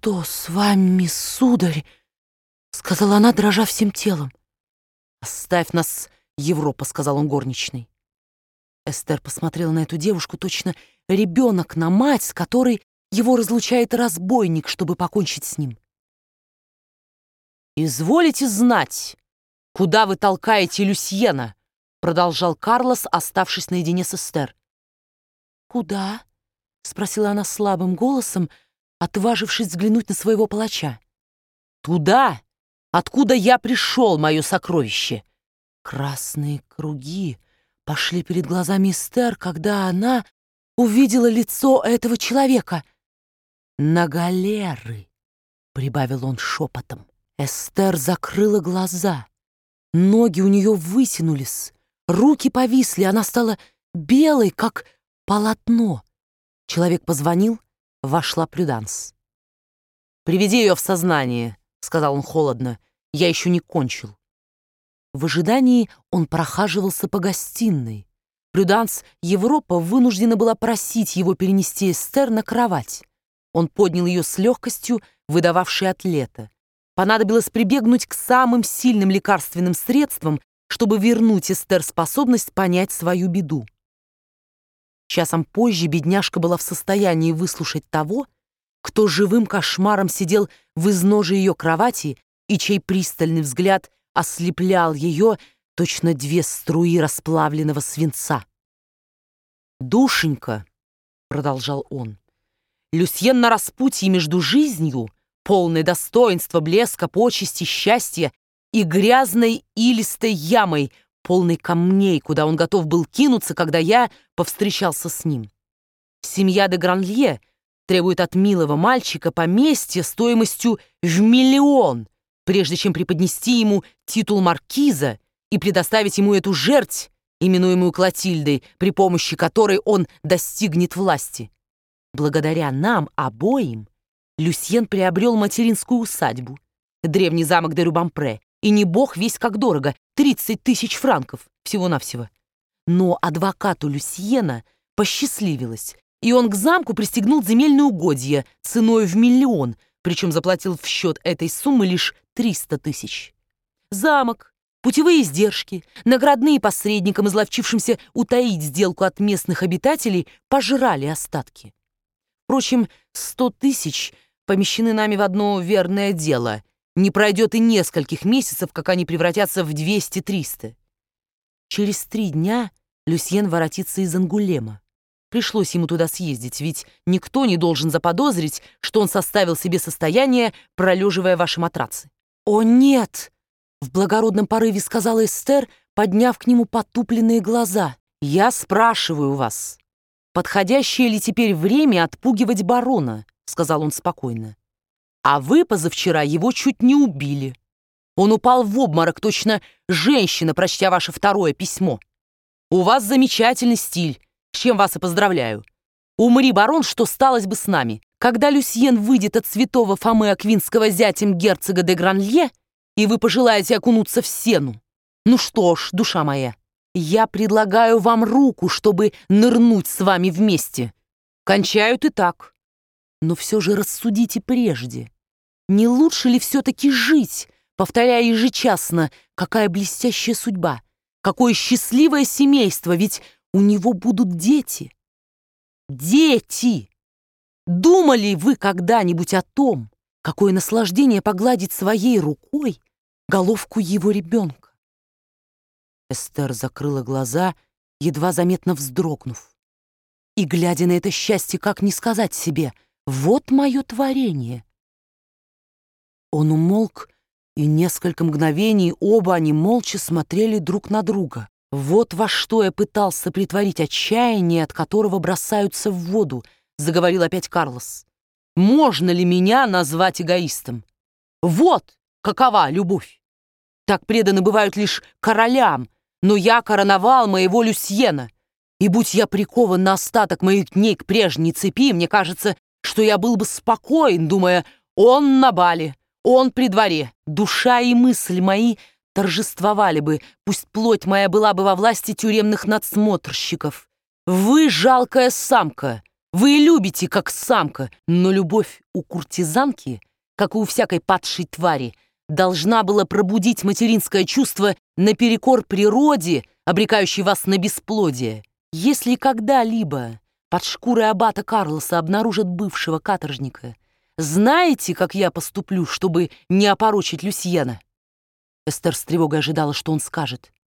«Что с вами, сударь?» — сказала она, дрожа всем телом. «Оставь нас, Европа», — сказал он горничной. Эстер посмотрела на эту девушку, точно ребенок на мать, с которой его разлучает разбойник, чтобы покончить с ним. «Изволите знать, куда вы толкаете Люсьена?» — продолжал Карлос, оставшись наедине с Эстер. «Куда?» — спросила она слабым голосом, отважившись взглянуть на своего палача. «Туда, откуда я пришел, мое сокровище!» Красные круги пошли перед глазами Эстер, когда она увидела лицо этого человека. «На галеры!» — прибавил он шепотом. Эстер закрыла глаза. Ноги у нее вытянулись, руки повисли, она стала белой, как полотно. Человек позвонил, вошла Прюданс. «Приведи ее в сознание», — сказал он холодно. «Я еще не кончил». В ожидании он прохаживался по гостиной. Прюданс Европа вынуждена была просить его перенести Эстер на кровать. Он поднял ее с легкостью, выдававшей атлета. Понадобилось прибегнуть к самым сильным лекарственным средствам, чтобы вернуть Эстер способность понять свою беду. Часом позже бедняжка была в состоянии выслушать того, кто живым кошмаром сидел в изножии ее кровати и чей пристальный взгляд ослеплял ее, точно две струи расплавленного свинца. «Душенька», — продолжал он, — «Люсьен на распутье между жизнью, полной достоинства, блеска, почести, счастья, и грязной илистой ямой, полной камней, куда он готов был кинуться, когда я повстречался с ним. Семья де Гранлье требует от милого мальчика поместья стоимостью в 1 миллион, прежде чем преподнести ему титул маркиза и предоставить ему эту жерть, именуемую Клотильдой, при помощи которой он достигнет власти. Благодаря нам обоим Люсьен приобрел материнскую усадьбу, древний замок де Рюбампре, и не бог весть как дорого, 30 000 франков всего-навсего. Но адвокату Люсьена посчастливилось, и он к замку пристегнул земельные угодья ценой в 1 миллион, причем заплатил в счет этой суммы лишь 300 000. Замок, путевые издержки, наградные посредникам, изловчившимся утаить сделку от местных обитателей, пожрали остатки. Впрочем, 100 000 помещены нами в одно верное дело. Не пройдет и нескольких месяцев, как они превратятся в 200-300. Через 3 дня Люсьен воротится из Ангулема. Пришлось ему туда съездить, ведь никто не должен заподозрить, что он составил себе состояние, пролеживая ваши матрацы. «О, нет!» — в благородном порыве сказала Эстер, подняв к нему потупленные глаза. «Я спрашиваю вас, подходящее ли теперь время отпугивать барона?» — сказал он спокойно. «А вы позавчера его чуть не убили. Он упал в обморок, точно женщина, прочтя ваше 2-е письмо. У вас замечательный стиль, с чем вас и поздравляю. Умри, барон, что сталось бы с нами? Когда Люсьен выйдет от святого Фомы Аквинского зятем герцога де Гранлье, и вы пожелаете окунуться в сену? Ну что ж, душа моя, я предлагаю вам руку, чтобы нырнуть с вами вместе. Кончают и так. Но все же рассудите прежде. Не лучше ли все-таки жить, повторяя ежечасно, какая блестящая судьба, какое счастливое семейство, ведь у него будут дети. Дети! Думали вы когда-нибудь о том, какое наслаждение погладить своей рукой головку его ребенка?» Эстер закрыла глаза, едва заметно вздрогнув. И, глядя на это счастье, как не сказать себе: «Вот мое творение». Он умолк, и несколько мгновений оба они молча смотрели друг на друга. «Вот во что я пытался притворить отчаяние, от которого бросаются в воду», — заговорил опять Карлос. «Можно ли меня назвать эгоистом? Вот какова любовь! Так преданы бывают лишь королям, но я короновал моего Люсьена, и будь я прикован на остаток моих дней к прежней цепи, мне кажется, что я был бы спокоен, думая: он на бале, он при дворе, душа и мысль мои торжествовали бы, пусть плоть моя была бы во власти тюремных надсмотрщиков. Вы жалкая самка, Вы любите, как самка, но любовь у куртизанки, как и у всякой падшей твари, должна была пробудить материнское чувство наперекор природе, обрекающей вас на бесплодие. Если когда-либо под шкурой аббата Карлоса обнаружат бывшего каторжника, знаете, как я поступлю, чтобы не опорочить Люсьена?» Эстер с тревогой ожидала, что он скажет.